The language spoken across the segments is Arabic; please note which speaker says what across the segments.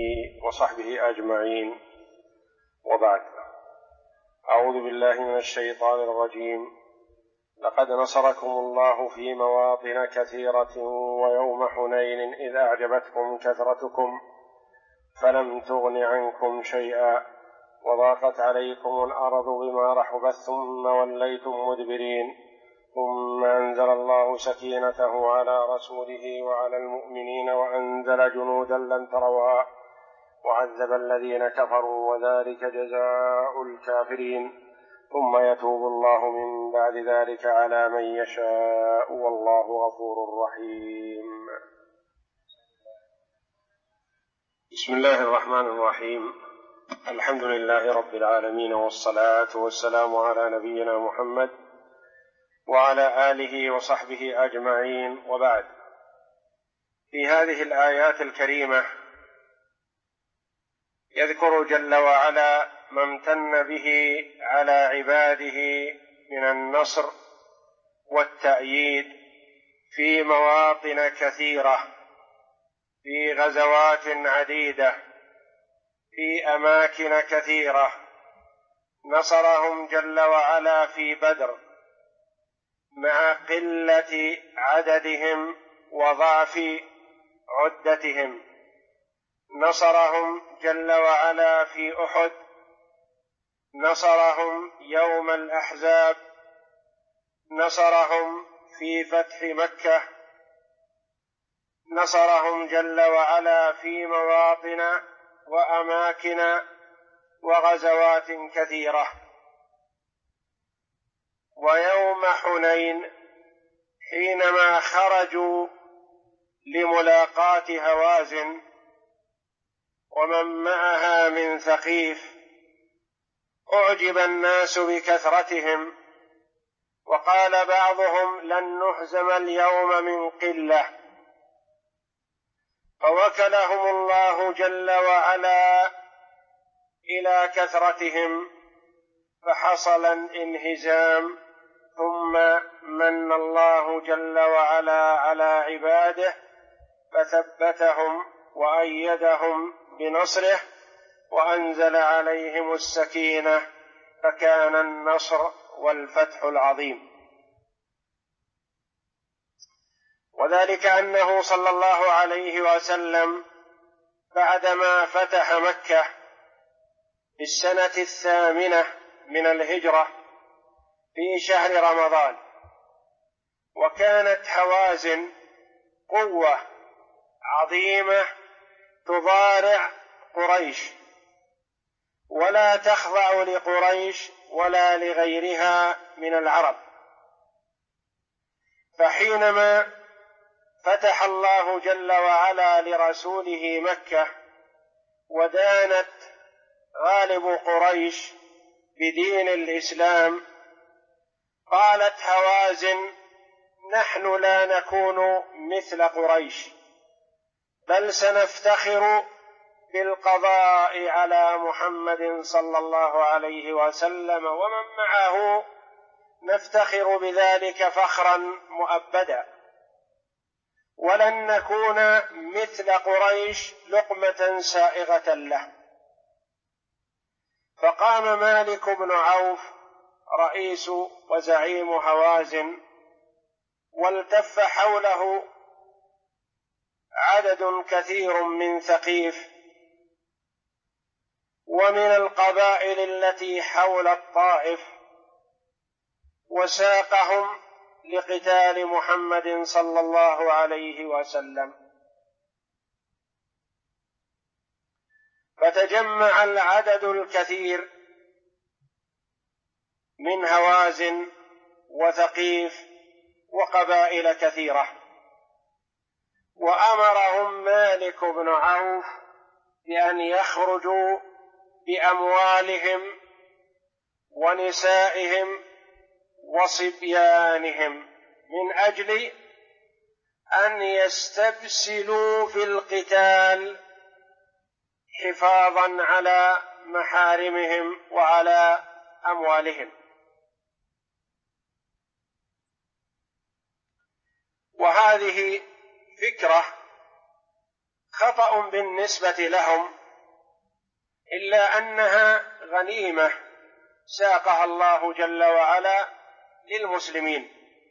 Speaker 1: وصحبه أجمعين، وبعد. أعوذ بالله من الشيطان الرجيم. لقد نصركم الله في مواطن كثيرة ويوم حنين إذ أعجبتكم كثرتكم فلم تغن عنكم شيئا وضاقت عليكم الأرض بما رحبت ثم وليتم مدبرين ثم أنزل الله سكينته على رسوله وعلى المؤمنين وأنزل جنودا لم تروها وعذب الذين كفروا وذلك جزاء الكافرين ثم يتوب الله من بعد ذلك على من يشاء والله غفور رحيم. بسم الله الرحمن الرحيم. الحمد لله رب العالمين، والصلاة والسلام على نبينا محمد وعلى آله وصحبه أجمعين، وبعد. في هذه الآيات الكريمة يذكر جل وعلا ما امتن به على عباده من النصر والتأييد في مواطن كثيرة، في غزوات عديدة، في أماكن كثيرة. نصرهم جل وعلا في بدر مع قلة عددهم وضعف عدتهم، نصرهم جل وعلا في أحد، نصرهم يوم الأحزاب، نصرهم في فتح مكة، نصرهم جل وعلا في مواطن وأماكن وغزوات كثيرة. ويوم حنين حينما خرجوا لملاقاة هوازن ومن معها من ثقيف أعجب الناس بكثرتهم، وقال بعضهم لن نهزم اليوم من قلة، فوكلهم الله جل وعلا إلى كثرتهم فحصل الانهزام، ثم من الله جل وعلا على عباده فثبتهم وأيدهم بنصره وأنزل عليهم السكينة، فكان النصر والفتح العظيم. وذلك أنه صلى الله عليه وسلم بعدما فتح مكة في السنة 8 من الهجرة في شهر رمضان، وكانت هوازن قوة عظيمة تضارع قريش ولا تخضع لقريش ولا لغيرها من العرب. فحينما فتح الله جل وعلا لرسوله مكة ودانت غالب قريش بدين الإسلام، قالت هوازن نحن لا نكون مثل قريش، بل سنفتخر بالقضاء على محمد صلى الله عليه وسلم ومن معه، نفتخر بذلك فخرا مؤبدا، ولن نكون مثل قريش لقمة سائغة له. فقام مالك بن عوف رئيس وزعيم هوازن، والتف حوله عدد كثير من ثقيف ومن القبائل التي حول الطائف، وساقهم لقتال محمد صلى الله عليه وسلم. فتجمع العدد الكثير من هوازن وثقيف وقبائل كثيرة، وأمرهم مالك بن عوف بأن يخرجوا بأموالهم ونسائهم وصبيانهم من أجل أن يستبسلوا في القتال حفاظا على محارمهم وعلى أموالهم. وهذه فكرة خطأ بالنسبة لهم، إلا أنها غنيمة ساقها الله جل وعلا للمسلمين.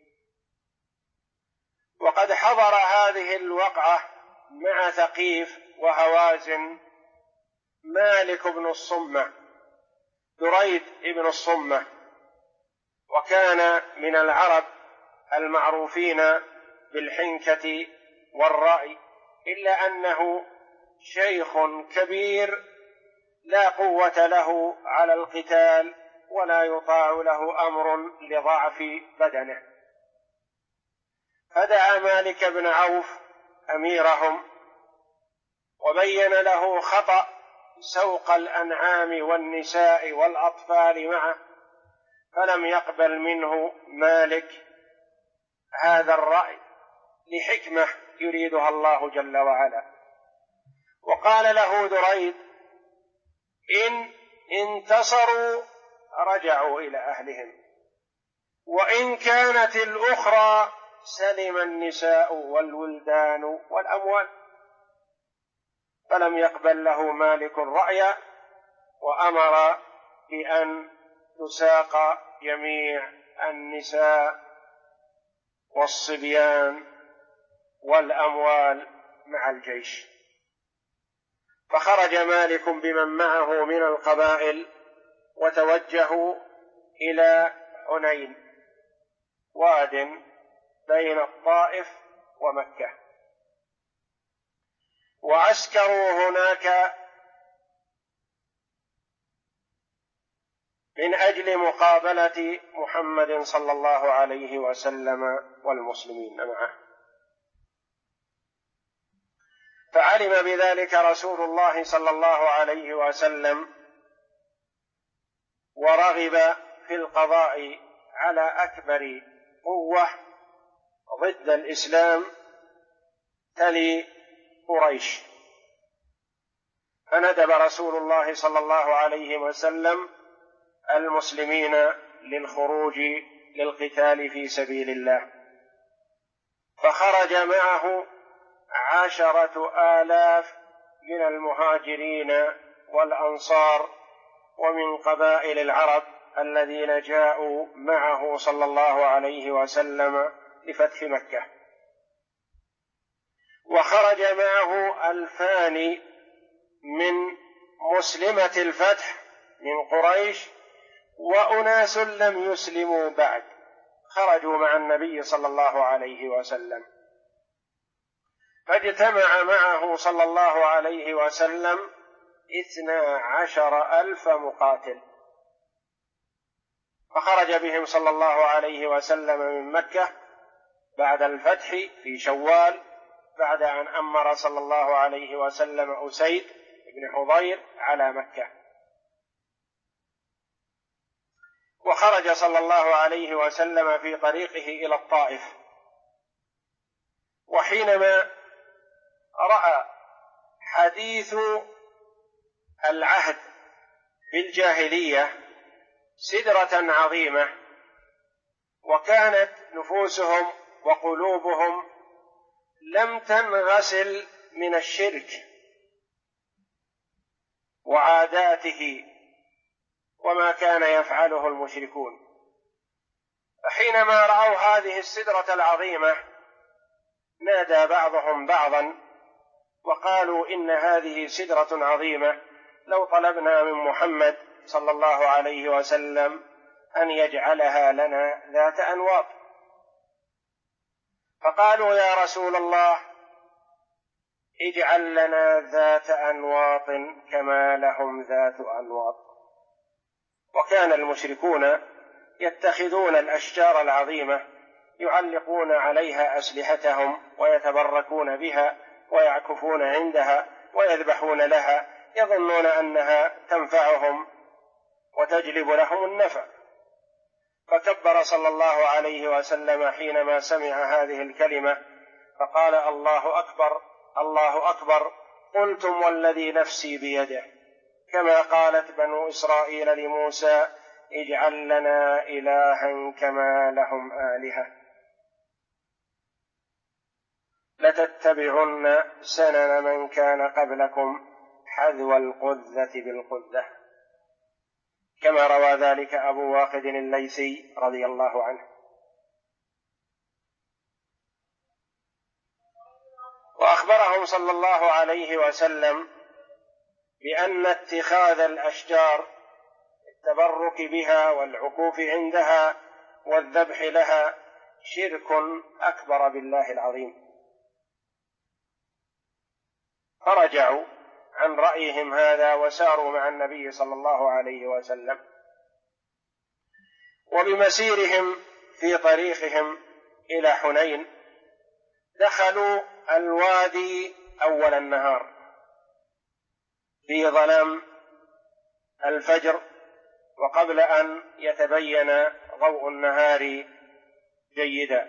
Speaker 1: وقد حضر هذه الوقعة مع ثقيف وهوازن مالك بن الصمة، دريد بن الصمة، وكان من العرب المعروفين بالحنكة والرأي، إلا أنه شيخ كبير لا قوة له على القتال ولا يطاع له أمر لضعف بدنه. فدعا مالك بن عوف أميرهم وبين له خطأ سوق الأنعام والنساء والأطفال معه، فلم يقبل منه مالك هذا الرأي لحكمة يريدها الله جل وعلا. وقال له دريد: إن انتصروا رجعوا إلى أهلهم، وإن كانت الأخرى سلم النساء والولدان والأموال. فلم يقبل له مالك الرأي، وأمر بأن تساق جميع النساء والصبيان والأموال مع الجيش. فخرج مالك بمن معه من القبائل وتوجهوا إلى حنين، واد بين الطائف ومكة، وعسكروا هناك من أجل مقابلة محمد صلى الله عليه وسلم والمسلمين معه. فعلم بذلك رسول الله صلى الله عليه وسلم، ورغب في القضاء على أكبر قوة ضد الإسلام تلي قريش. فندب رسول الله صلى الله عليه وسلم المسلمين للخروج للقتال في سبيل الله، فخرج معه 10,000 من المهاجرين والأنصار ومن قبائل العرب الذين جاءوا معه صلى الله عليه وسلم لفتح مكة. وخرج معه 2,000 من مسلمة الفتح من قريش، وأناس لم يسلموا بعد خرجوا مع النبي صلى الله عليه وسلم. فاجتمع معه صلى الله عليه وسلم 12,000 مقاتل، فخرج بهم صلى الله عليه وسلم من مكة بعد الفتح في شوال، بعد أن أمر صلى الله عليه وسلم أسيد بن حضير على مكة. وخرج صلى الله عليه وسلم في طريقه إلى الطائف، وحينما رأى حديث العهد بالجاهلية سدرة عظيمة، وكانت نفوسهم وقلوبهم لم تنغسل من الشرك وعاداته وما كان يفعله المشركون. فحينما رأوا هذه السدرة العظيمة نادى بعضهم بعضا وقالوا: إن هذه سدرة عظيمة، لو طلبنا من محمد صلى الله عليه وسلم أن يجعلها لنا ذات أنواط. فقالوا: يا رسول الله، اجعل لنا ذات أنواط كما لهم ذات أنواط. وكان المشركون يتخذون الأشجار العظيمة يعلقون عليها أسلحتهم ويتبركون بها ويعكفون عندها ويذبحون لها، يظنون أنها تنفعهم وتجلب لهم النفع. فكبر صلى الله عليه وسلم حينما سمع هذه الكلمة فقال: الله أكبر، الله أكبر، قلتم والذي نفسي بيده، كما قالت بنو إسرائيل لموسى: اجعل لنا إلها كما لهم آلهة. لتتبعن سنن من كان قبلكم حذو القذة بالقذة، كما روى ذلك أبو واقد الليثي رضي الله عنه. وأخبرهم صلى الله عليه وسلم بأن اتخاذ الأشجار التبرك بها والعكوف عندها والذبح لها شرك أكبر بالله العظيم، فرجعوا عن رأيهم هذا وساروا مع النبي صلى الله عليه وسلم. وبمسيرهم في طريقهم إلى حنين دخلوا الوادي أول النهار في ظلام الفجر وقبل أن يتبين ضوء النهار جيدا،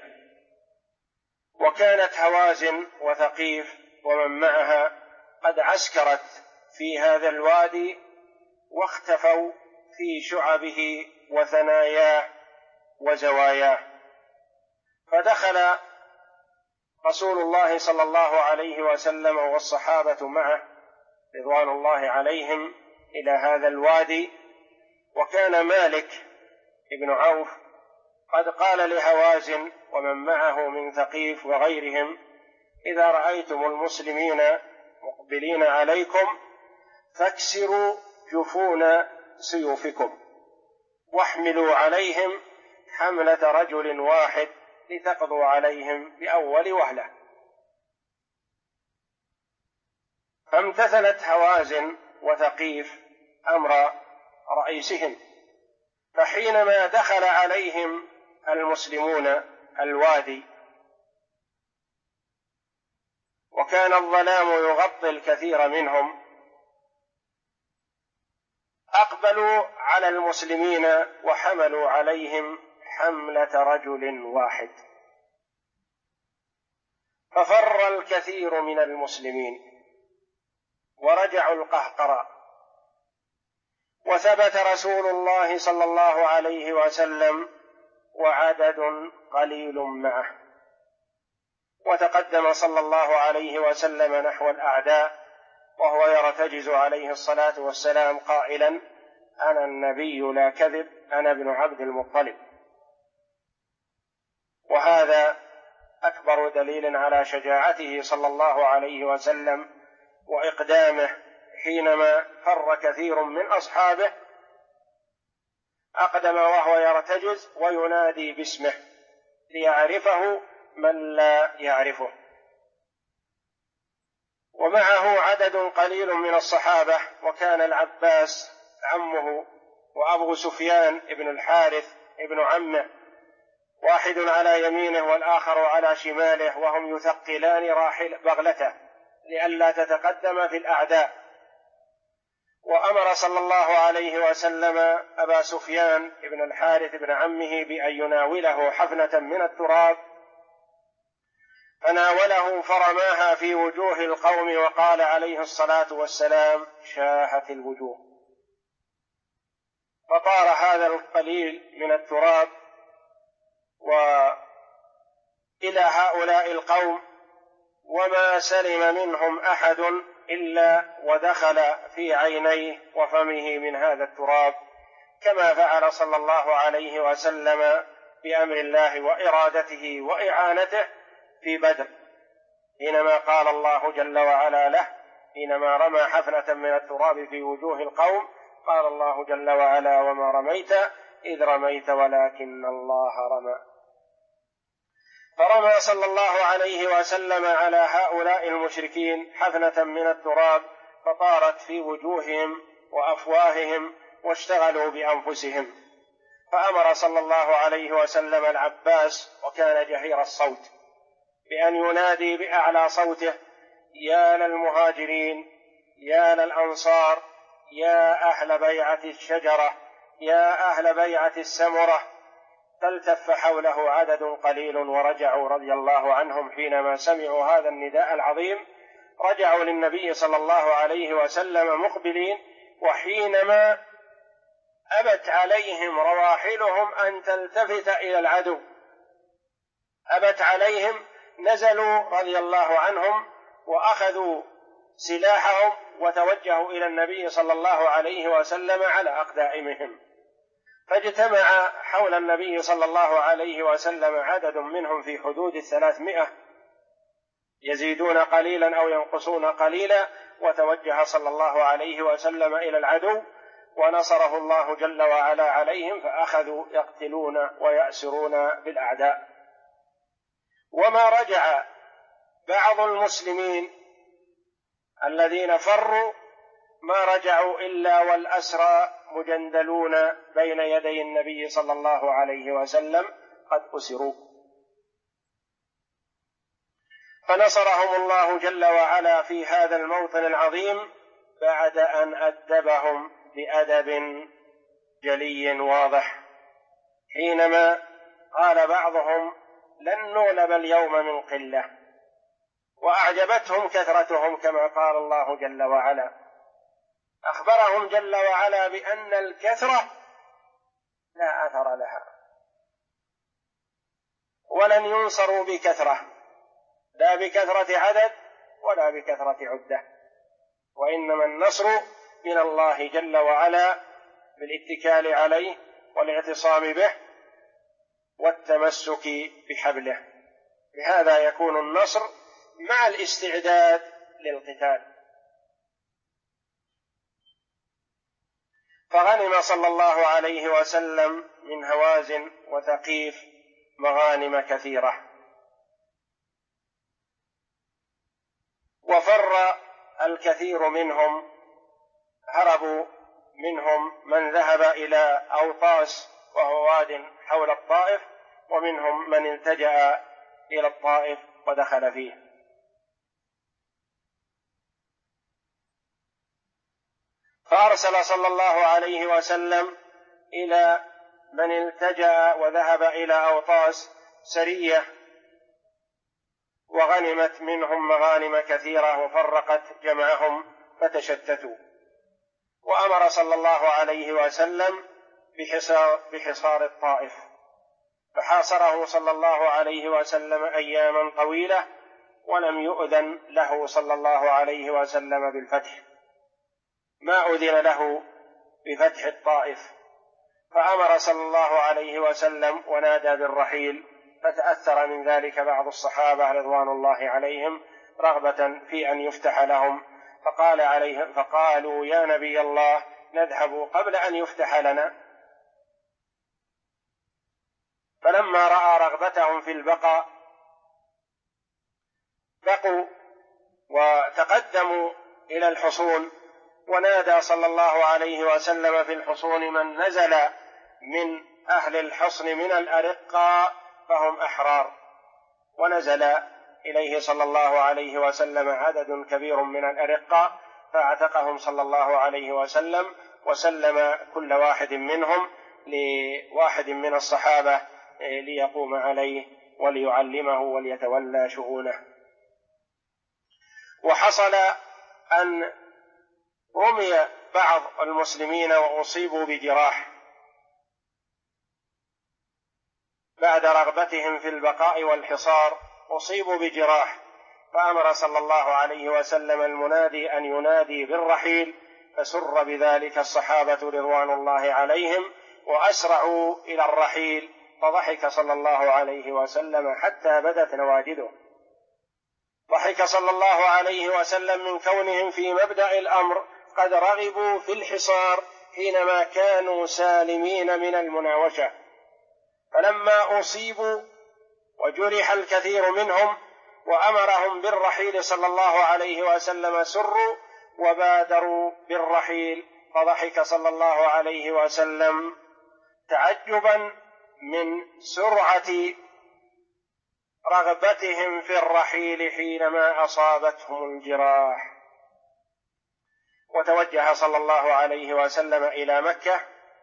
Speaker 1: وكانت هوازن وثقيف ومن معها قد عسكرت في هذا الوادي واختفوا في شعبه وثناياه وزواياه. فدخل رسول الله صلى الله عليه وسلم والصحابة معه رضوان الله عليهم إلى هذا الوادي، وكان مالك بن عوف قد قال لهوازن ومن معه من ثقيف وغيرهم: إذا رأيتم المسلمين مقبلين عليكم فاكسروا جفون سيوفكم واحملوا عليهم حملة رجل واحد لتقضوا عليهم بأول وهلة. فامتثلت هوازن وثقيف أمر رئيسهم، فحينما دخل عليهم المسلمون الوادي وكان الظلام يغطي الكثير منهم، أقبلوا على المسلمين وحملوا عليهم حملة رجل واحد، ففر الكثير من المسلمين ورجعوا القهقرى، وثبت رسول الله صلى الله عليه وسلم وعدد قليل معه، وتقدم صلى الله عليه وسلم نحو الأعداء وهو يرتجز عليه الصلاة والسلام قائلا: أنا النبي لا كذب، أنا ابن عبد المطلب. وهذا أكبر دليل على شجاعته صلى الله عليه وسلم وإقدامه حينما فر كثير من أصحابه، أقدم وهو يرتجز وينادي باسمه ليعرفه من لا يعرفه. ومعه عدد قليل من الصحابة، وكان العباس عمه وأبو سفيان ابن الحارث ابن عمه، واحد على يمينه والآخر على شماله، وهم يثقلان راحل بغلته لئلا تتقدم في الأعداء. وأمر صلى الله عليه وسلم أبا سفيان ابن الحارث ابن عمه بأن يناوله حفنة من التراب، فناوله فرماها في وجوه القوم وقال عليه الصلاة والسلام: شاهت الوجوه. فطار هذا القليل من التراب وإلى هؤلاء القوم، وما سلم منهم أحد إلا ودخل في عينيه وفمه من هذا التراب، كما فعل صلى الله عليه وسلم بأمر الله وإرادته وإعانته في بدر، حينما قال الله جل وعلا له حينما رمى حفنة من التراب في وجوه القوم، قال الله جل وعلا: وما رميت إذ رميت ولكن الله رمى. فرمى صلى الله عليه وسلم على هؤلاء المشركين حفنة من التراب فطارت في وجوههم وأفواههم واشتغلوا بأنفسهم. فأمر صلى الله عليه وسلم العباس، وكان جهير الصوت، بأن ينادي بأعلى صوته: يا للمهاجرين، يا للأنصار، يا أهل بيعة الشجرة، يا أهل بيعة السمرة. فالتف حوله عدد قليل ورجعوا رضي الله عنهم حينما سمعوا هذا النداء العظيم، رجعوا للنبي صلى الله عليه وسلم مقبلين، وحينما أبت عليهم رواحلهم أن تلتفت إلى العدو، أبت عليهم نزلوا رضي الله عنهم وأخذوا سلاحهم وتوجهوا إلى النبي صلى الله عليه وسلم على أقدامهم، فاجتمع حول النبي صلى الله عليه وسلم عدد منهم في حدود 300 يزيدون قليلا أو ينقصون قليلا، وتوجه صلى الله عليه وسلم إلى العدو ونصره الله جل وعلا عليهم، فأخذوا يقتلون ويأسرون بالأعداء. وما رجع بعض المسلمين الذين فروا ما رجعوا إلا والأسرى مجندلون بين يدي النبي صلى الله عليه وسلم قد أسروا، فنصرهم الله جل وعلا في هذا الموطن العظيم بعد أن أدبهم بأدب جلي واضح، حينما قال بعضهم لن نغلب اليوم من قلة، وأعجبتهم كثرتهم كما قال الله جل وعلا، أخبرهم جل وعلا بأن الكثرة لا أثر لها، ولن ينصروا بكثرة، لا بكثرة عدد ولا بكثرة عدة، وإنما النصر من الله جل وعلا بالاتكال عليه والاعتصام به والتمسك بحبله، بهذا يكون النصر مع الاستعداد للقتال. فغنم صلى الله عليه وسلم من هوازن وثقيف مغانم كثيرة، وفر الكثير منهم، هربوا منهم من ذهب إلى أوطاس وهو واد حول الطائف، ومنهم من التجأ إلى الطائف ودخل فيه. فأرسل صلى الله عليه وسلم إلى من التجأ وذهب إلى أوطاس سرية، وغنمت منهم مغانم كثيرة وفرقت جمعهم فتشتتوا، وأمر صلى الله عليه وسلم بحصار الطائف، فحاصره صلى الله عليه وسلم أياما طويلة، ولم يؤذن له صلى الله عليه وسلم بالفتح، ما أذن له بفتح الطائف، فأمر صلى الله عليه وسلم ونادى بالرحيل، فتأثر من ذلك بعض الصحابة رضوان الله عليهم رغبة في أن يفتح لهم، فقالوا يا نبي الله نذهب قبل أن يفتح لنا. فلما رأى رغبتهم في البقاء بقوا وتقدموا إلى الحصون، ونادى صلى الله عليه وسلم في الحصون من نزل من أهل الحصن من الأرقاء فهم أحرار، ونزل إليه صلى الله عليه وسلم عدد كبير من الأرقاء، فاعتقهم صلى الله عليه وسلم، وسلم كل واحد منهم لواحد من الصحابة ليقوم عليه وليعلمه وليتولى شؤونه. وحصل أن رمي بعض المسلمين وأصيبوا بجراح بعد رغبتهم في البقاء والحصار، أصيبوا بجراح، فأمر صلى الله عليه وسلم المنادي أن ينادي بالرحيل، فسر بذلك الصحابة رضوان الله عليهم وأسرعوا إلى الرحيل، فضحك صلى الله عليه وسلم حتى بدت نواجذه. ضحك صلى الله عليه وسلم من كونهم في مبدأ الأمر قد رغبوا في الحصار حينما كانوا سالمين من المناوشة، فلما أصيبوا وجرح الكثير منهم وأمرهم بالرحيل صلى الله عليه وسلم سروا وبادروا بالرحيل، فضحك صلى الله عليه وسلم تعجبا من سرعة رغبتهم في الرحيل حينما أصابتهم الجراح. وتوجه صلى الله عليه وسلم إلى مكة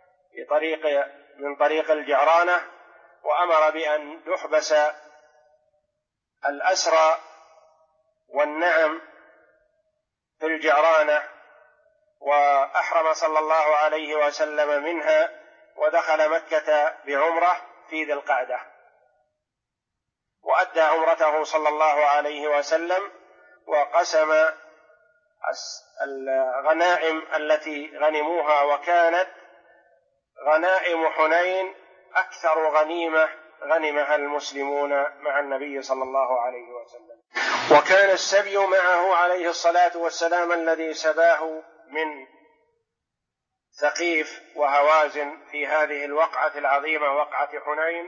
Speaker 1: من طريق الجعرانة، وأمر بأن يحبس الأسرى والنعم في الجعرانة، وأحرم صلى الله عليه وسلم منها، ودخل مكة بعمرة في ذي القعدة. وأدى عمرته صلى الله عليه وسلم، وقسم الغنائم التي غنموها، وكانت غنائم حنين أكثر غنيمة غنمها المسلمون مع النبي صلى الله عليه وسلم. وكان السبي معه عليه الصلاة والسلام الذي سباه من ثقيف وهوازن في هذه الوقعة العظيمة وقعة حنين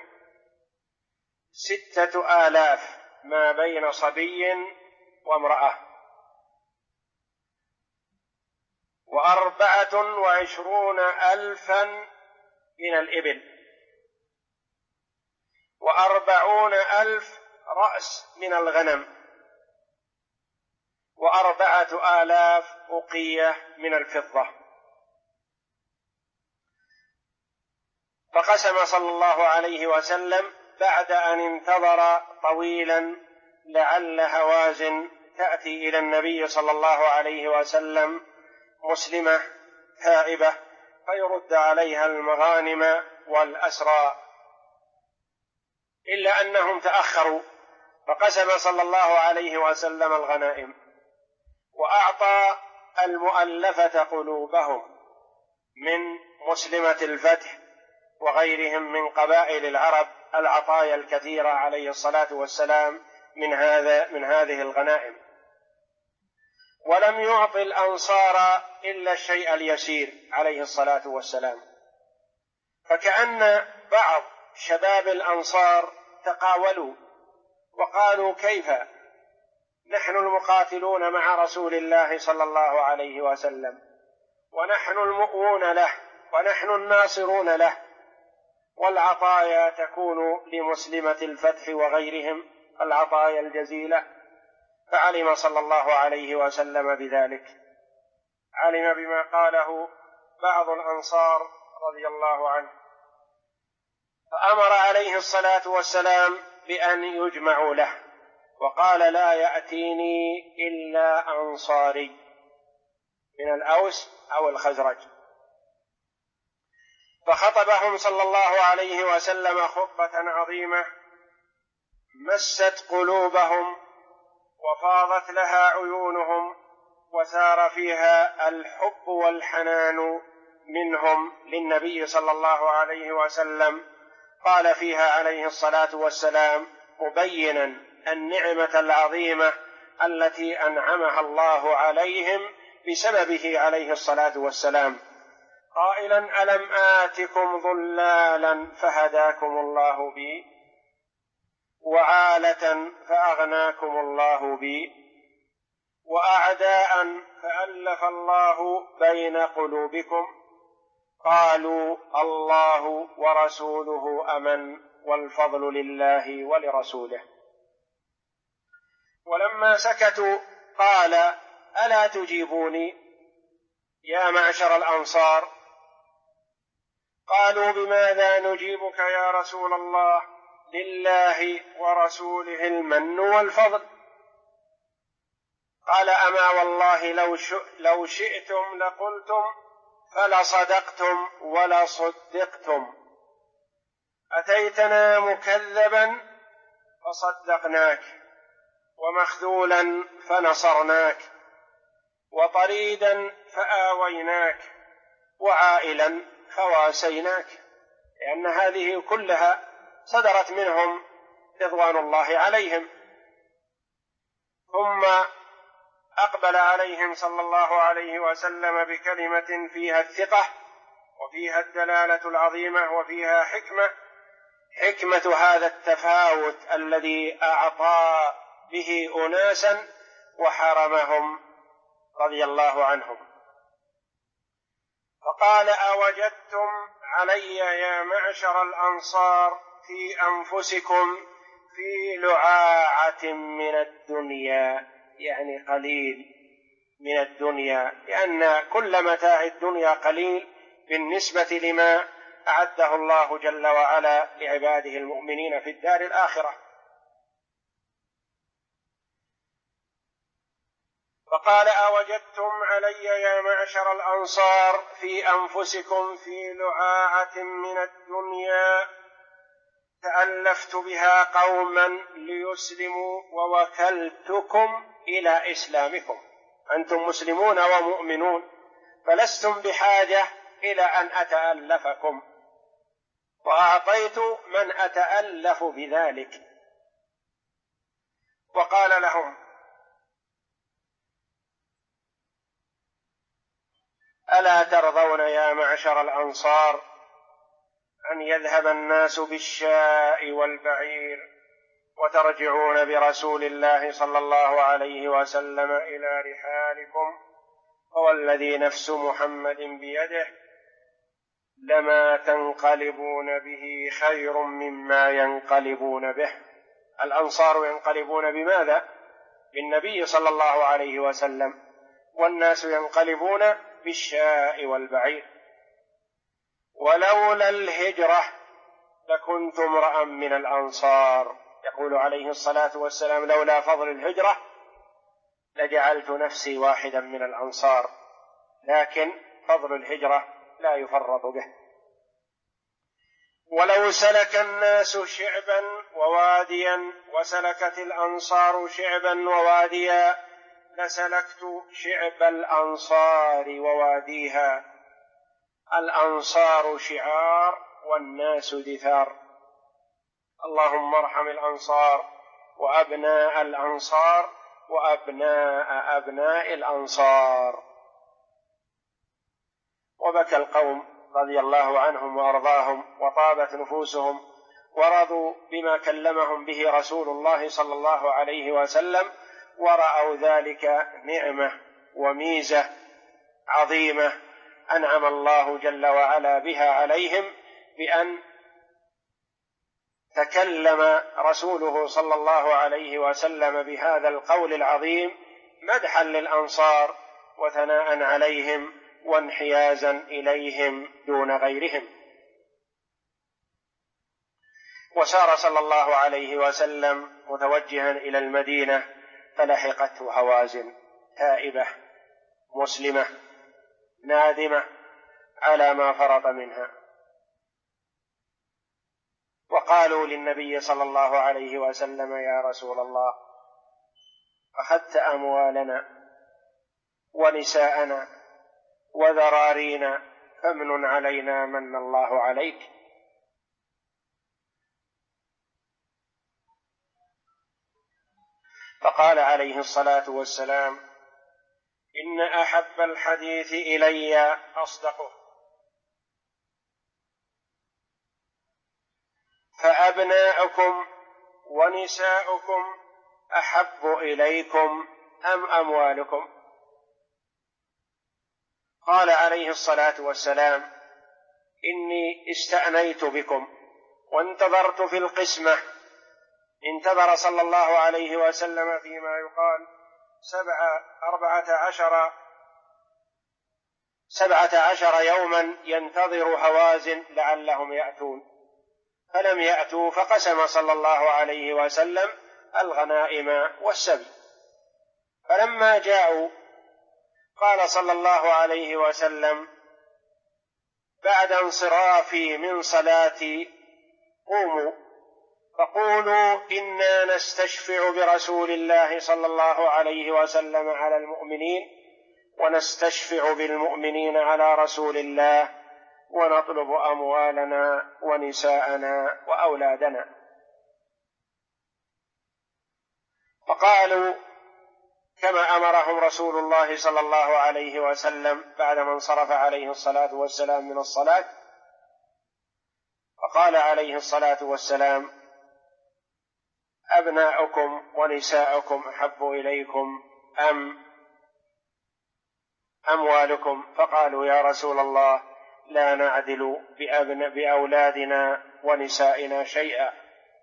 Speaker 1: 6,000 ما بين صبي وامرأة، 24,000 من الإبل، 40,000 رأس من الغنم، 4,000 أقية من الفضة. فقسم صلى الله عليه وسلم بعد أن انتظر طويلا لعل هوازن تأتي إلى النبي صلى الله عليه وسلم مسلمة تائبة فيرد عليها المغانم والأسرى، إلا أنهم تأخروا، فقسم صلى الله عليه وسلم الغنائم، وأعطى المؤلفة قلوبهم من مسلمة الفتح وغيرهم من قبائل العرب العطايا الكثيرة عليه الصلاة والسلام من هذه الغنائم، ولم يعط الأنصار إلا الشيء اليسير عليه الصلاة والسلام. فكأن بعض شباب الأنصار تقاولوا وقالوا: كيف نحن المقاتلون مع رسول الله صلى الله عليه وسلم، ونحن المؤوون له، ونحن الناصرون له، والعطايا تكون لمسلمة الفتح وغيرهم العطايا الجزيلة؟ فعلم صلى الله عليه وسلم بذلك، علم بما قاله بعض الأنصار رضي الله عنه، فأمر عليه الصلاة والسلام بأن يجمعوا له، وقال: لا يأتيني إلا أنصاري من الأوس أو الخزرج. فخطبهم صلى الله عليه وسلم خطبة عظيمة مست قلوبهم وفاضت لها عيونهم، وسار فيها الحب والحنان منهم للنبي صلى الله عليه وسلم. قال فيها عليه الصلاة والسلام مبينا النعمة العظيمة التي أنعمها الله عليهم بسببه عليه الصلاة والسلام، قائلا: ألم آتكم ظلالا فهداكم الله بي، وعالة فأغناكم الله بي، وأعداء فألف الله بين قلوبكم، قالوا: الله ورسوله أمن، والفضل لله ولرسوله. ولما سكتوا قال: ألا تجيبوني يا معشر الأنصار؟ قالوا: بماذا نجيبك يا رسول الله؟ لله ورسوله المن والفضل. قال: أما والله لو شئتم لقلتم فلصدقتم ولصدقتم، أتيتنا مكذبا فصدقناك، ومخذولا فنصرناك، وطريدا فآويناك، وعائلا فواسيناك، لأن هذه كلها صدرت منهم رضوان الله عليهم. ثم أقبل عليهم صلى الله عليه وسلم بكلمة فيها الثقة وفيها الدلالة العظيمة وفيها حكمة هذا التفاوت الذي أعطى به أناسا وحرمهم رضي الله عنهم. فقال: أوجدتم علي يا معشر الأنصار في أنفسكم في لعاعة من الدنيا، يعني قليل من الدنيا، لأن كل متاع الدنيا قليل بالنسبة لما أعده الله جل وعلا لعباده المؤمنين في الدار الآخرة. فقال: أوجدتم علي يا معشر الأنصار في أنفسكم في لعاعة من الدنيا تألفت بها قوما ليسلموا ووكلتكم إلى إسلامكم. أنتم مسلمون ومؤمنون، فلستم بحاجة إلى أن أتألفكم، وأعطيت من أتألف بذلك. وقال لهم: ألا ترضون يا معشر الأنصار أن يذهب الناس بالشاء والبعير وترجعون برسول الله صلى الله عليه وسلم إلى رحالكم؟ فوالذي نفس محمد بيده لما تنقلبون به خير مما ينقلبون به. الأنصار ينقلبون بماذا؟ بالنبي صلى الله عليه وسلم، والناس ينقلبون بالشاء والبعير. ولولا الهجرة لكنت امرأ من الأنصار. يقول عليه الصلاة والسلام: لولا فضل الهجرة لجعلت نفسي واحدا من الأنصار، لكن فضل الهجرة لا يفرط به. ولو سلك الناس شعبا وواديا وسلكت الأنصار شعبا وواديا لسلكت شعب الأنصار وواديها. الأنصار شعار والناس دثار. اللهم ارحم الأنصار وأبناء الأنصار وأبناء أبناء الأنصار. وبكى القوم رضي الله عنهم وأرضاهم وطابت نفوسهم، ورضوا بما كلمهم به رسول الله صلى الله عليه وسلم، ورأوا ذلك نعمة وميزة عظيمة أنعم الله جل وعلا بها عليهم، بأن تكلم رسوله صلى الله عليه وسلم بهذا القول العظيم مدحا للأنصار وثناء عليهم وانحيازا إليهم دون غيرهم. وسار صلى الله عليه وسلم متوجها إلى المدينة، فلحقته هوازن تائبة مسلمة نادمة على ما فرط منها، وقالوا للنبي صلى الله عليه وسلم: يا رسول الله، أخذت أموالنا ونساءنا وذرارينا، فامنن علينا من الله عليك. فقال عليه الصلاة والسلام: إن أحب الحديث إلي أصدقه، فأبناؤكم ونساؤكم أحب إليكم أم أموالكم؟ قال عليه الصلاة والسلام: إني استأنيت بكم وانتظرت في القسمة. انتظر صلى الله عليه وسلم فيما يقال 17 يوما ينتظر هوازن لعلهم يأتون، فلم يأتوا، فقسم صلى الله عليه وسلم الغنائم والسبي. فلما جاءوا قال صلى الله عليه وسلم بعد انصرافي من صلاتي: قوموا فقولوا إنا نستشفع برسول الله صلى الله عليه وسلم على المؤمنين، ونستشفع بالمؤمنين على رسول الله، ونطلب أموالنا ونساءنا وأولادنا. فقالوا كما أمرهم رسول الله صلى الله عليه وسلم بعدما انصرف عليه الصلاة والسلام من الصلاة. فقال عليه الصلاة والسلام: أبناؤكم ونساؤكم أحب إليكم أم أموالكم؟ فقالوا: يا رسول الله، لا نعدل بأولادنا ونسائنا شيئا.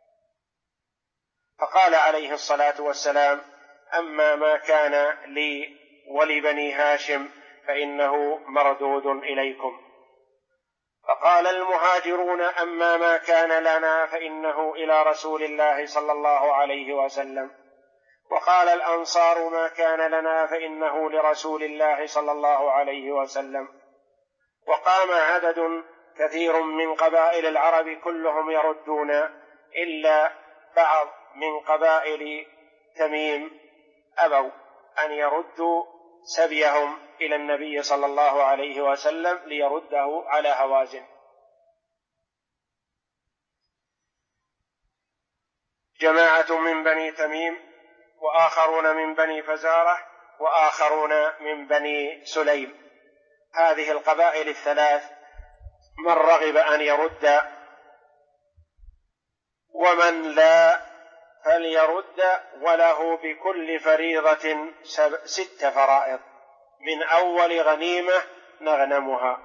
Speaker 1: فقال عليه الصلاة والسلام: أما ما كان لي ولبني هاشم فإنه مردود إليكم. فقال المهاجرون: أما ما كان لنا فإنه إلى رسول الله صلى الله عليه وسلم. وقال الأنصار: ما كان لنا فإنه لرسول الله صلى الله عليه وسلم. وقام عدد كثير من قبائل العرب كلهم يردون إلا بعض من قبائل تميم أبوا أن يردوا سبيهم إلى النبي صلى الله عليه وسلم ليرده على هوازن. جماعة من بني تميم، وآخرون من بني فزارة، وآخرون من بني سليم. هذه القبائل الثلاث من رغب أن يرد ومن لا فليرد، وله بكل فريضة 6 فرائض من أول غنيمة نغنمها.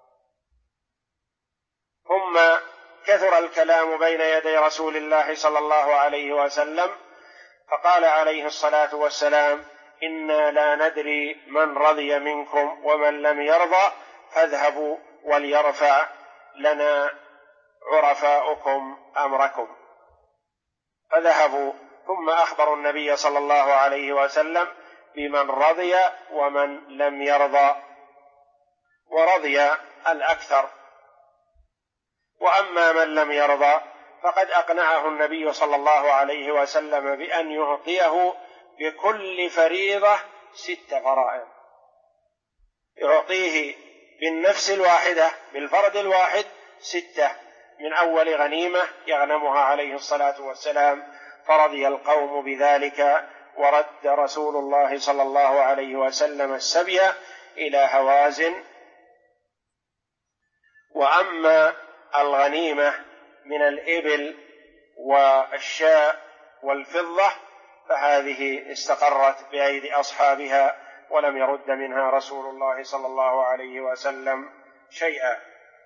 Speaker 1: ثم كثر الكلام بين يدي رسول الله صلى الله عليه وسلم، فقال عليه الصلاة والسلام: إنا لا ندري من رضي منكم ومن لم يرضى، فاذهبوا وليرفع لنا عرفاؤكم أمركم. فذهبوا، ثم أخبروا النبي صلى الله عليه وسلم بمن رضي ومن لم يرضى، ورضي الأكثر. وأما من لم يرضى فقد أقنعه النبي صلى الله عليه وسلم بأن يعطيه بكل فريضة 6 فرائض، يعطيه بالنفس الواحدة بالفرد الواحد 6 من أول غنيمة يغنمها عليه الصلاة والسلام. فرضي القوم بذلك، ورد رسول الله صلى الله عليه وسلم السبي إلى هوازن. وأما الغنيمة من الإبل والشاء والفضة فهذه استقرت بأيدي أصحابها، ولم يرد منها رسول الله صلى الله عليه وسلم شيئا.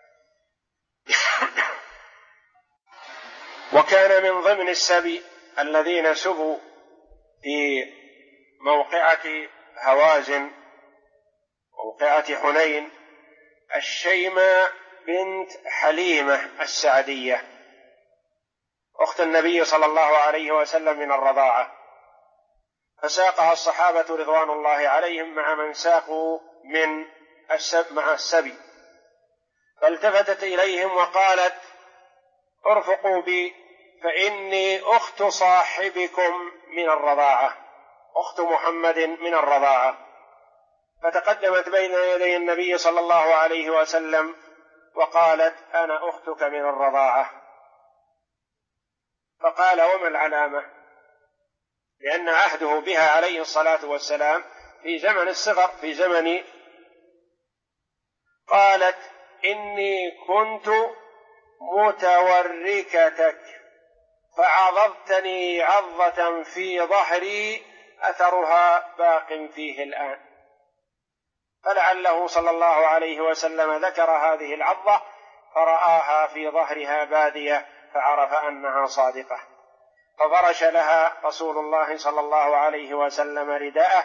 Speaker 1: وكان من ضمن السبي الذين سبوا في موقعة هوازن، موقعة حنين، الشيماء بنت حليمة السعدية، أخت النبي صلى الله عليه وسلم من الرضاعة، فساقها الصحابة رضوان الله عليهم مع من ساقوا مع السبي، فالتفتت إليهم وقالت: ارفقوا بي فإني أخت صاحبكم من الرضاعة، أخت محمد من الرضاعة. فتقدمت بين يدي النبي صلى الله عليه وسلم وقالت: أنا أختك من الرضاعة. فقال: وما العلامة؟ لأن عهده بها عليه الصلاة والسلام في زمن الصغر، في زمن. قالت: إني كنت متوركتك فعضضتني عضة في ظهري أثرها باق فيه الآن. فلعله صلى الله عليه وسلم ذكر هذه العضة فرآها في ظهرها بادية فعرف أنها صادقة، ففرش لها رسول الله صلى الله عليه وسلم رداءه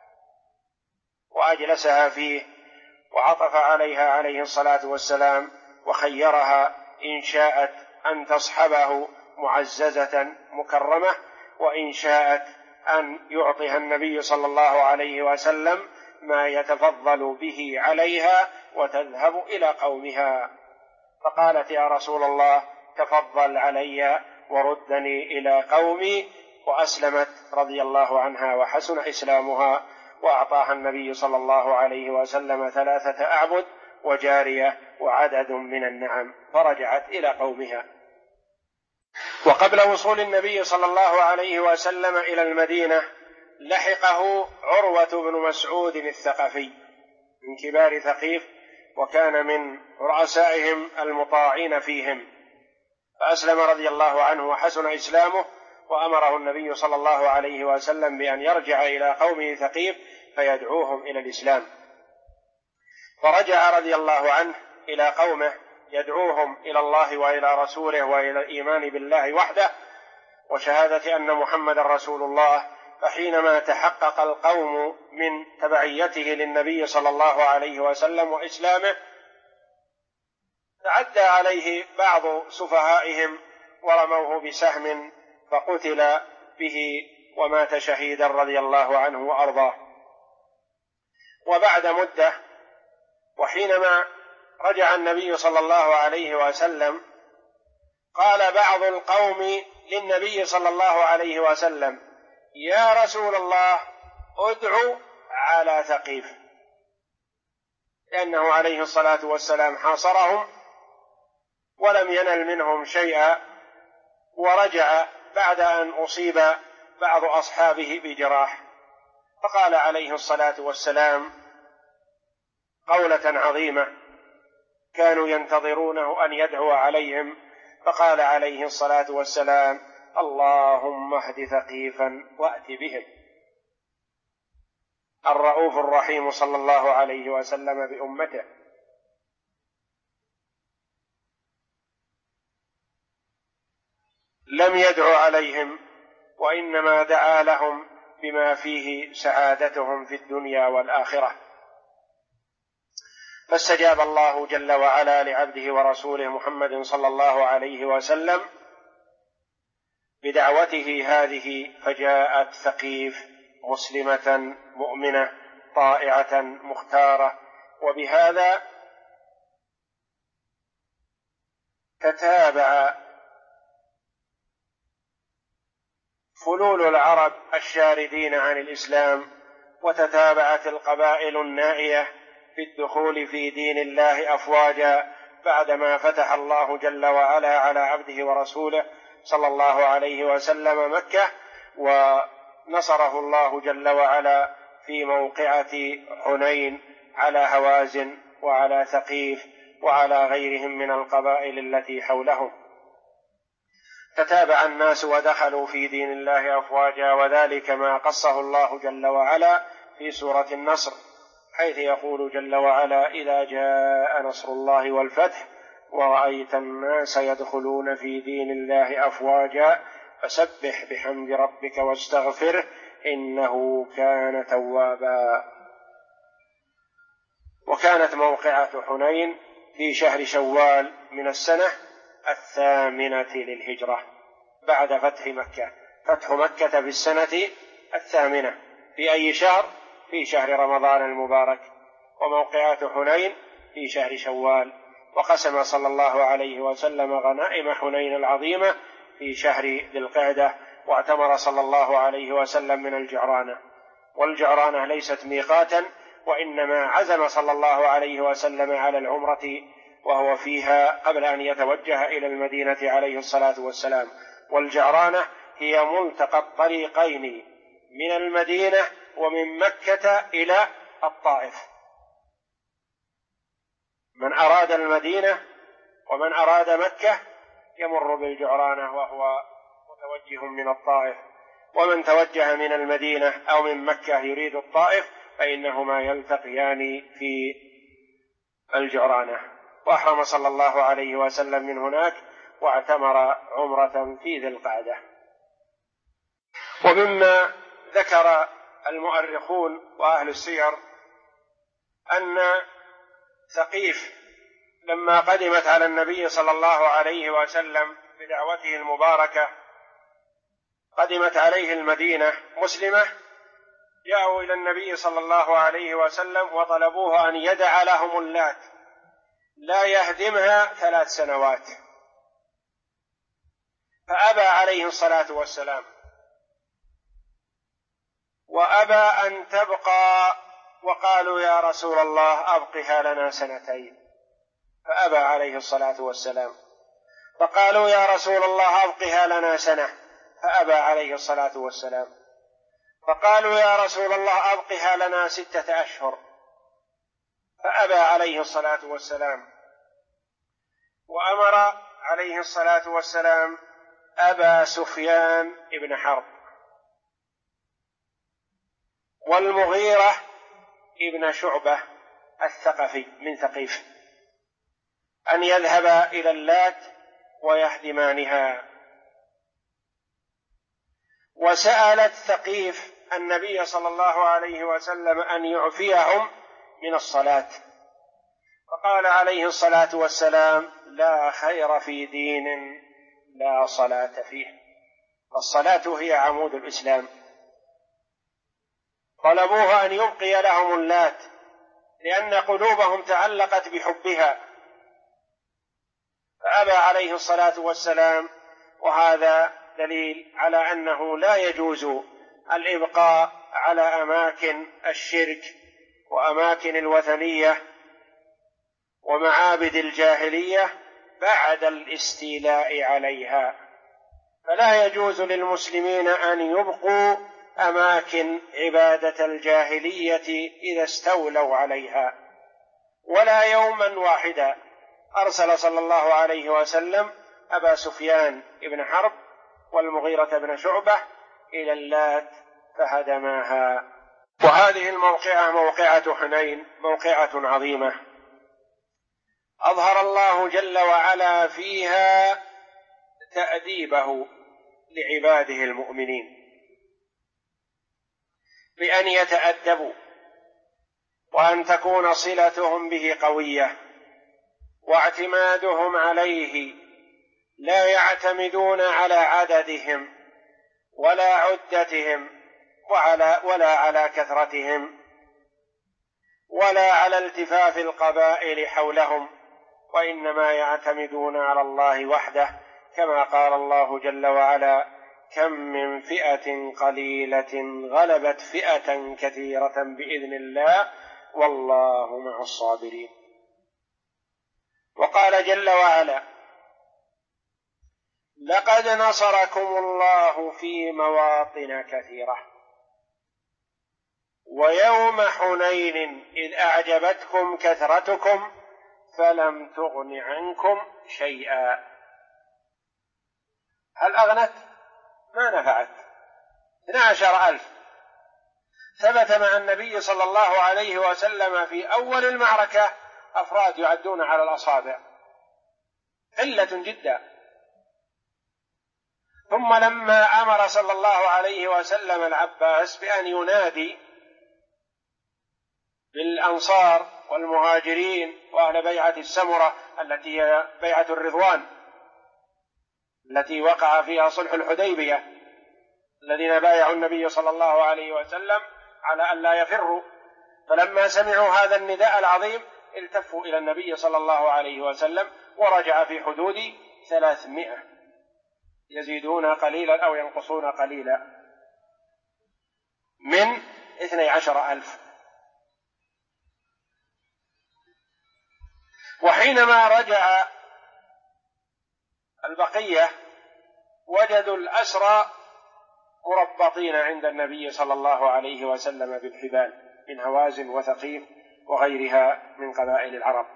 Speaker 1: وأجلسها فيه، وعطف عليها عليه الصلاة والسلام وخيرها إن شاءت أن تصحبه معززة مكرمة، وإن شاءت أن يعطيها النبي صلى الله عليه وسلم ما يتفضل به عليها وتذهب إلى قومها. فقالت: يا رسول الله تفضل علي وردني إلى قومي. وأسلمت رضي الله عنها وحسن إسلامها، وأعطاها النبي صلى الله عليه وسلم 3 أعبد وجارية وعدد من النعم، فرجعت إلى قومها. وقبل وصول النبي صلى الله عليه وسلم إلى المدينة لحقه عروة بن مسعود الثقفي من كبار ثقيف، وكان من رؤسائهم المطاعين فيهم، فأسلم رضي الله عنه وحسن إسلامه، وأمره النبي صلى الله عليه وسلم بأن يرجع إلى قومه ثقيف فيدعوهم إلى الإسلام. فرجع رضي الله عنه إلى قومه يدعوهم إلى الله وإلى رسوله وإلى الإيمان بالله وحده وشهادة أن محمد رسول الله. فحينما تحقق القوم من تبعيته للنبي صلى الله عليه وسلم وإسلامه تعدى عليه بعض سفهائهم ورموه بسهم فقتل به ومات شهيدا رضي الله عنه وأرضاه. وبعد مدة، وحينما رجع النبي صلى الله عليه وسلم قال بعض القوم للنبي صلى الله عليه وسلم: يا رسول الله ادعو على ثقيف، لأنه عليه الصلاة والسلام حاصرهم ولم ينل منهم شيئا، ورجع بعد أن أصيب بعض أصحابه بجراح، فقال عليه الصلاة والسلام قولة عظيمة كانوا ينتظرونه أن يدعو عليهم، فقال عليه الصلاة والسلام: اللهم اهد ثقيفا وأت بهم. الرؤوف الرحيم صلى الله عليه وسلم بأمته. لم يدعو عليهم، وإنما دعا لهم بما فيه سعادتهم في الدنيا والآخرة. فاستجاب الله جل وعلا لعبده ورسوله محمد صلى الله عليه وسلم بدعوته هذه، فجاءت ثقيف مسلمة مؤمنة طائعة مختارة. وبهذا تتابع فلول العرب الشاردين عن الإسلام، وتتابعت القبائل النائية في الدخول في دين الله أفواجا بعدما فتح الله جل وعلا على عبده ورسوله صلى الله عليه وسلم مكة، ونصره الله جل وعلا في موقعة حنين على هوازن وعلى ثقيف وعلى غيرهم من القبائل التي حولهم. تتابع الناس ودخلوا في دين الله أفواجا، وذلك ما قصه الله جل وعلا في سورة النصر، حيث يقول جل وعلا: إذا جاء نصر الله والفتح ورأيت الناس يدخلون في دين الله أفواجا فسبح بحمد ربك واستغفره إنه كان توابا. وكانت موقعة حنين في شهر شوال من السنة 8 للهجرة بعد فتح مكة. فتح مكة في السنة 8 في أي شهر؟ في شهر رمضان المبارك. وموقعة حنين في شهر شوال. وقسم صلى الله عليه وسلم غنائم حنين العظيمة في شهر ذي القعدة. واعتمر صلى الله عليه وسلم من الجعرانة، والجعرانة ليست ميقاتا، وإنما عزم صلى الله عليه وسلم على العمرة وهو فيها قبل أن يتوجه إلى المدينة عليه الصلاة والسلام. والجعرانة هي ملتقى الطريقين من المدينة ومن مكة إلى الطائف. من أراد المدينة ومن أراد مكة يمر بالجعرانة وهو متوجه من الطائف، ومن توجه من المدينة أو من مكة يريد الطائف فإنهما يلتقيان في الجعرانة. وأحرم صلى الله عليه وسلم من هناك واعتمر عمرة في ذي القعدة. ومما ذكر المؤرخون وأهل السير أن ثقيف لما قدمت على النبي صلى الله عليه وسلم بدعوته المباركة، قدمت عليه المدينة مسلمة، جاءوا إلى النبي صلى الله عليه وسلم وطلبوه أن يدع لهم اللات لا يهدمها 3 سنوات، فأبى عليه الصلاة والسلام، وأبى أن تبقى، وقالوا: يا رسول الله أبقها لنا 2 فأبى عليه الصلاة والسلام. فقالوا: يا رسول الله أبقها لنا 1 فأبى عليه الصلاة والسلام. فقالوا: يا رسول الله أبقها لنا 6 أشهر فأبى عليه الصلاة والسلام. وأمر عليه الصلاة والسلام أبا سفيان بن حرب والمغيرة ابن شعبة الثقفي من ثقيف أن يذهبا إلى اللات ويهدمانها. وسألت ثقيف النبي صلى الله عليه وسلم أن يعفيهم من الصلاة، فقال عليه الصلاة والسلام: لا خير في دين لا صلاة فيه. الصلاة هي عمود الإسلام. طلبوه أن يبقي لهم اللات لأن قلوبهم تعلقت بحبها، فأبى عليه الصلاة والسلام، وهذا دليل على أنه لا يجوز الإبقاء على أماكن الشرك وأماكن الوثنية ومعابد الجاهلية بعد الاستيلاء عليها. فلا يجوز للمسلمين أن يبقوا أماكن عبادة الجاهلية إذا استولوا عليها، ولا يوما واحدا. أرسل صلى الله عليه وسلم أبا سفيان بن حرب والمغيرة بن شعبة إلى اللات فهدماها. وهذه الموقعة موقعة حنين، موقعة عظيمة أظهر الله جل وعلا فيها تأديبه لعباده المؤمنين بأن يتأدبوا، وأن تكون صلتهم به قوية واعتمادهم عليه، لا يعتمدون على عددهم ولا عدتهم ولا على كثرتهم ولا على التفاف القبائل حولهم، وإنما يعتمدون على الله وحده، كما قال الله جل وعلا: كم من فئة قليلة غلبت فئة كثيرة بإذن الله والله مع الصابرين. وقال جل وعلا: لقد نصركم الله في مواطن كثيرة ويوم حنين إذ أعجبتكم كثرتكم فلم تغن عنكم شيئا. هل أغنت؟ ما نفعت. 12,000 ثبت مع النبي صلى الله عليه وسلم في أول المعركة أفراد يعدون على الأصابع، قلة جدا. ثم لما أمر صلى الله عليه وسلم العباس بأن ينادي بالأنصار والمهاجرين وأهل بيعة السمرة التي هي بيعة الرضوان التي وقع فيها صلح الحديبية، الذين بايعوا النبي صلى الله عليه وسلم على أن لا يفروا، فلما سمعوا هذا النداء العظيم التفوا إلى النبي صلى الله عليه وسلم، ورجع في حدود 300، يزيدون قليلا أو ينقصون قليلا من 12,000. وحينما رجع البقية وجدوا الأسرى مربطين عند النبي صلى الله عليه وسلم بالحبال من هوازن وثقيف وغيرها من قبائل العرب.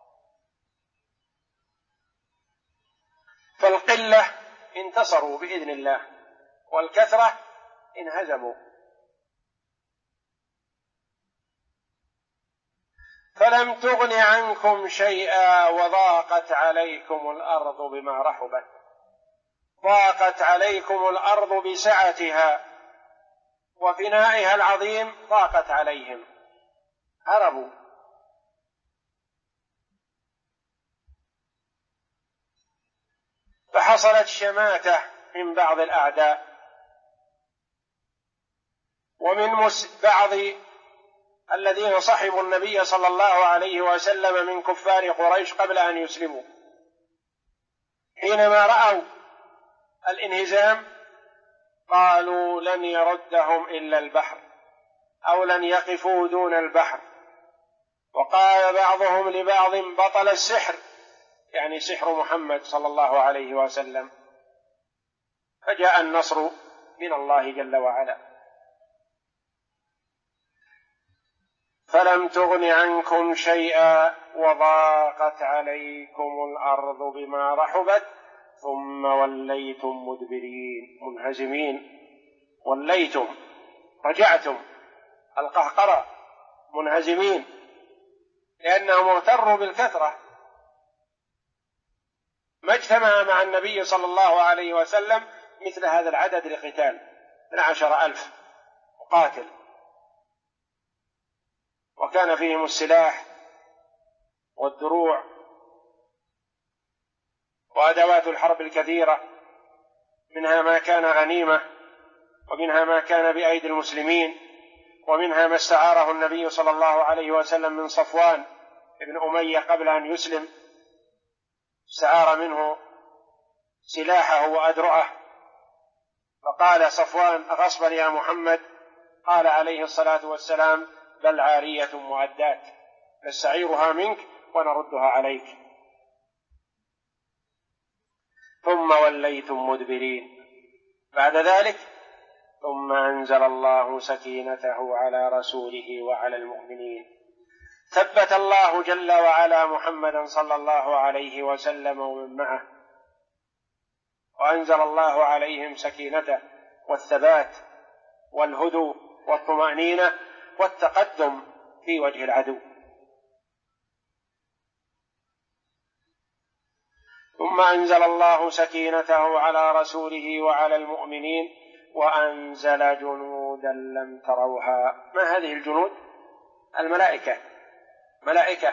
Speaker 1: فالقلة انتصروا بإذن الله، والكثرة انهزموا. فلم تغن عنكم شيئا وضاقت عليكم الأرض بما رحبت. ضاقت عليكم الأرض بسعتها وفنائها العظيم، ضاقت عليهم، هربوا. فحصلت شماتة من بعض الأعداء ومن بعض الذين صحبوا النبي صلى الله عليه وسلم من كفار قريش قبل أن يسلموا، حينما رأوا الانهزام قالوا لن يردهم إلا البحر أو لن يقفوا دون البحر. وقال بعضهم لبعض بطل السحر، يعني سحر محمد صلى الله عليه وسلم. فجاء النصر من الله جل وعلا. فلم تغن عنكم شيئا وضاقت عليكم الأرض بما رحبت ثم وليتم مدبرين منهزمين. وليتم، رجعتم، القهقرة، منهزمين، لأنهم اغتروا بالكثرة. ما اجتمع مع النبي صلى الله عليه وسلم مثل هذا العدد لقتال، 12,000 مقاتل، وكان فيهم السلاح والدروع وأدوات الحرب الكثيرة، منها ما كان غنيمة، ومنها ما كان بأيدي المسلمين، ومنها ما استعاره النبي صلى الله عليه وسلم من صفوان بن أمية قبل أن يسلم، استعار منه سلاحه وأدرعه، فقال صفوان: أغصبا يا محمد؟ قال عليه الصلاة والسلام: بل عارية مؤدات، نستعيرها منك ونردها عليك. ثم وليتم مدبرين. بعد ذلك ثم أنزل الله سكينته على رسوله وعلى المؤمنين، ثبت الله جل وعلا محمدا صلى الله عليه وسلم ومن معه، وأنزل الله عليهم سكينته والثبات والهدوء والطمأنينة والتقدم في وجه العدو. ثم أنزل الله سكينته على رسوله وعلى المؤمنين وأنزل جنودا لم تروها. ما هذه الجنود؟ الملائكة، ملائكة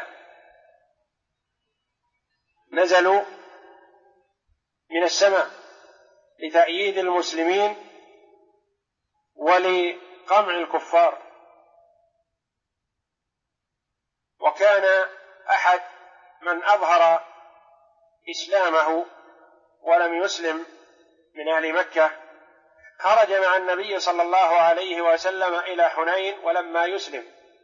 Speaker 1: نزلوا من السماء لتأييد المسلمين ولقمع الكفار. وكان أحد من أظهر إسلامه ولم يسلم من أهل مكة خرج مع النبي صلى الله عليه وسلم إلى حنين ولما يسلم،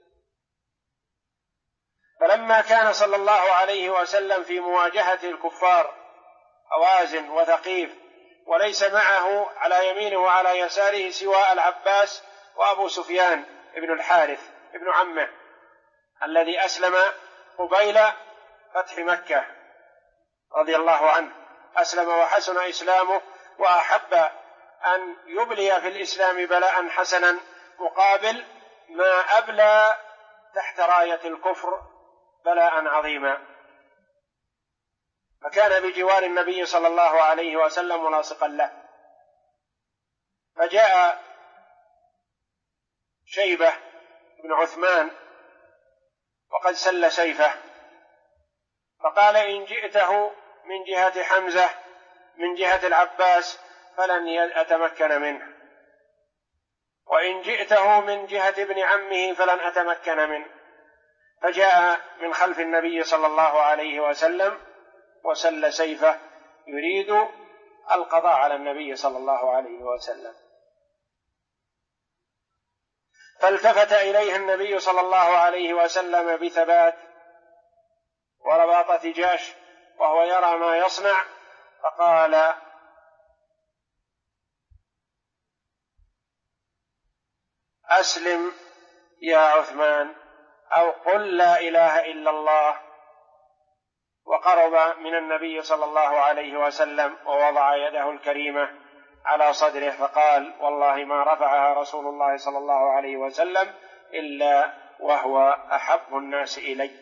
Speaker 1: فلما كان صلى الله عليه وسلم في مواجهة الكفار هوازن وثقيف وليس معه على يمينه وعلى يساره سوى العباس وأبو سفيان ابن الحارث ابن عمه الذي أسلم قبيل فتح مكة رضي الله عنه، أسلم وحسن إسلامه وأحب أن يبلي في الإسلام بلاء حسنا مقابل ما أبلى تحت راية الكفر بلاء عظيما، فكان بجوار النبي صلى الله عليه وسلم ملاصقا له. فجاء شيبة بن عثمان وقد سل سيفه، فقال: إن جئته من جهة حمزة من جهة العباس فلن أتمكن منه، وإن جئته من جهة ابن عمه فلن أتمكن منه. فجاء من خلف النبي صلى الله عليه وسلم وسل سيفه يريد القضاء على النبي صلى الله عليه وسلم، فالتفت إليه النبي صلى الله عليه وسلم بثبات ورباطة جاش وهو يرى ما يصنع، فقال: أسلم يا عثمان أو قل لا إله إلا الله. وقرب من النبي صلى الله عليه وسلم ووضع يده الكريمة على صدره فقال: والله ما رفعها رسول الله صلى الله عليه وسلم إلا وهو أحب الناس إلي.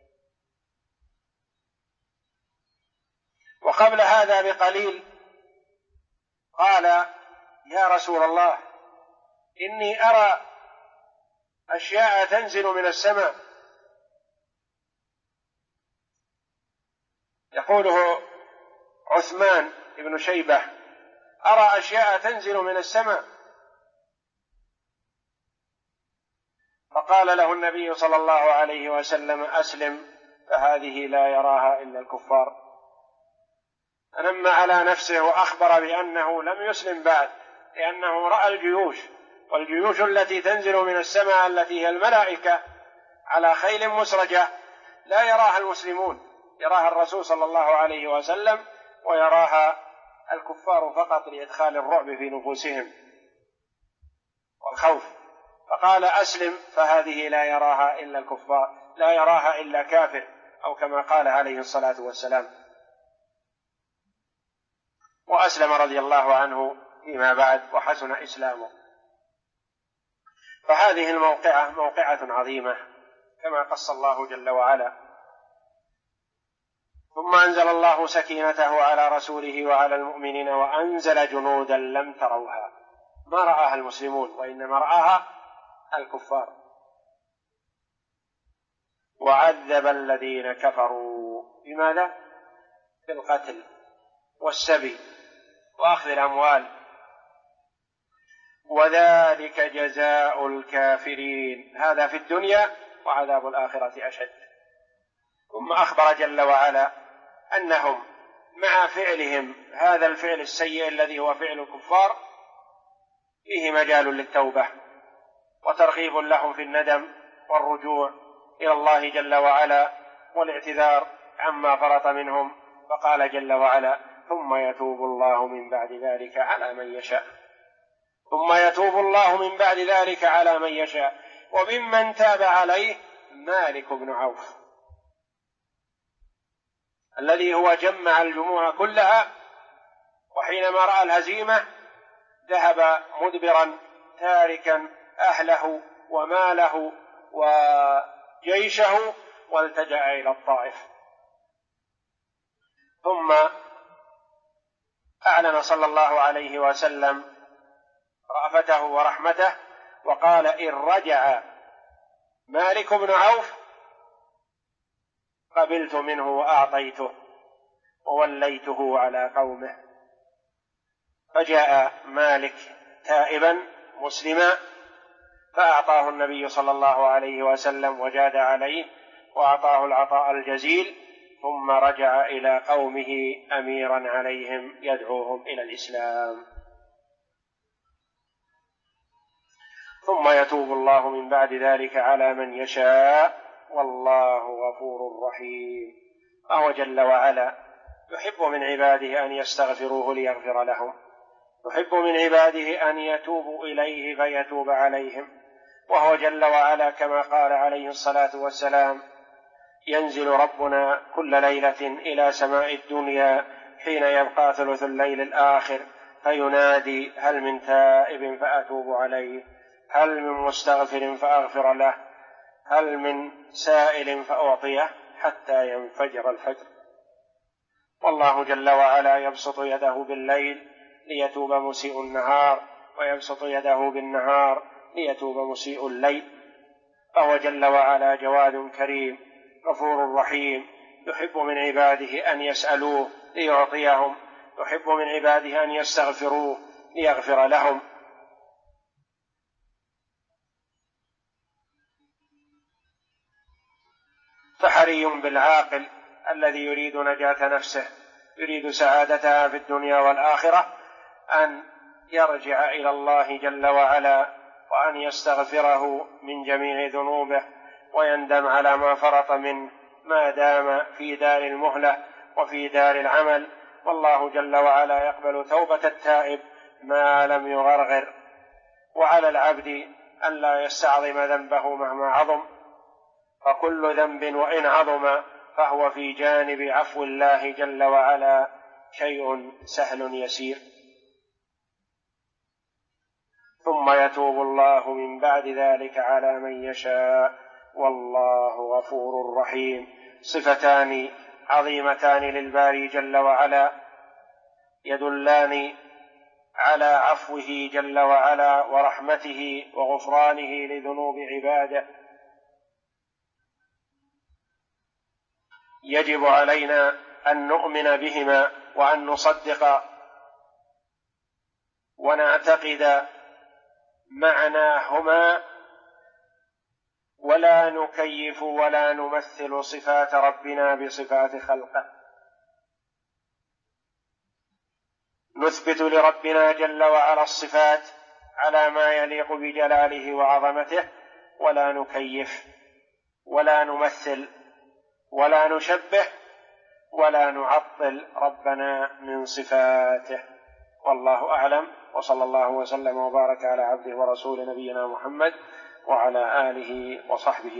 Speaker 1: وقبل هذا بقليل قال: يا رسول الله، إني أرى أشياء تنزل من السماء. يقوله عثمان بن شيبة: أرى أشياء تنزل من السماء. فقال له النبي صلى الله عليه وسلم: أسلم فهذه لا يراها إلا الكفار. فنم على نفسه وأخبر بأنه لم يسلم بعد، لأنه رأى الجيوش، والجيوش التي تنزل من السماء التي هي الملائكة على خيل مسرجة لا يراها المسلمون، يراها الرسول صلى الله عليه وسلم ويراها الكفار فقط لإدخال الرعب في نفوسهم والخوف. فقال: أسلم فهذه لا يراها إلا الكفار، لا يراها إلا كافر، أو كما قال عليه الصلاة والسلام. وأسلم رضي الله عنه فيما بعد وحسن إسلامه. فهذه الموقعة موقعة عظيمة كما قص الله جل وعلا. ثم أنزل الله سكينته على رسوله وعلى المؤمنين وأنزل جنودا لم تروها، ما رآها المسلمون وإنما رآها الكفار. وعذب الذين كفروا بماذا؟ بالقتل والسبي وأخذ الأموال، وذلك جزاء الكافرين، هذا في الدنيا وعذاب الآخرة أشد. ثم أخبر جل وعلا أنهم مع فعلهم هذا الفعل السيء الذي هو فعل الكفار فيه مجال للتوبة وترغيب لهم في الندم والرجوع إلى الله جل وعلا والاعتذار عما فرط منهم. فقال جل وعلا: ثم يتوب الله من بعد ذلك على من يشاء. ثم يتوب الله من بعد ذلك على من يشاء. وممن تاب عليه مالك بن عوف الذي هو جمع الجموع كلها، وحينما رأى الهزيمة ذهب مدبرا تاركا أهله وماله وجيشه والتجأ إلى الطائف. ثم أعلن صلى الله عليه وسلم رأفته ورحمته وقال: إن رجع مالك بن عوف قبلت منه وأعطيته ووليته على قومه. فجاء مالك تائبا مسلما فأعطاه النبي صلى الله عليه وسلم وجاد عليه وأعطاه العطاء الجزيل، ثم رجع إلى قومه أميرا عليهم يدعوهم إلى الإسلام. ثم يتوب الله من بعد ذلك على من يشاء والله غفور رحيم. فهو جل وعلا يحب من عباده أن يستغفروه ليغفر لهم، يحب من عباده أن يتوبوا إليه فيتوب عليهم. وهو جل وعلا كما قال عليه الصلاة والسلام: ينزل ربنا كل ليلة إلى سماء الدنيا حين يبقى ثلث الليل الآخر فينادي: هل من تائب فأتوب عليه، هل من مستغفر فأغفر له، هل من سائل فأعطيه، حتى ينفجر الفجر. والله جل وعلا يبسط يده بالليل ليتوب مسيء النهار، ويبسط يده بالنهار ليتوب مسيء الليل. فهو جل وعلا جواد كريم غفور رحيم، يحب من عباده أن يسألوه ليعطيهم، يحب من عباده أن يستغفروه ليغفر لهم. فحري بالعاقل الذي يريد نجاة نفسه، يريد سعادتها في الدنيا والآخرة، أن يرجع إلى الله جل وعلا وأن يستغفره من جميع ذنوبه ويندم على ما فرط منه ما دام في دار المهلة وفي دار العمل. والله جل وعلا يقبل توبة التائب ما لم يغرغر. وعلى العبد أن لا يستعظم ذنبه مهما عظم، فكل ذنب وإن عظم فهو في جانب عفو الله جل وعلا شيء سهل يسير. ثم يتوب الله من بعد ذلك على من يشاء والله غفور رحيم. صفتان عظيمتان للباري جل وعلا يدلان على عفوه جل وعلا ورحمته وغفرانه لذنوب عباده. يجب علينا أن نؤمن بهما وأن نصدق ونعتقد معناهما، ولا نكيف ولا نمثل صفات ربنا بصفات خلقه. نثبت لربنا جل وعلا الصفات على ما يليق بجلاله وعظمته، ولا نكيف ولا نمثل ولا نشبه ولا نعطل ربنا من صفاته. والله أعلم، وصلى الله وسلم وبارك على عبده ورسول نبينا محمد وعلى آله وصحبه.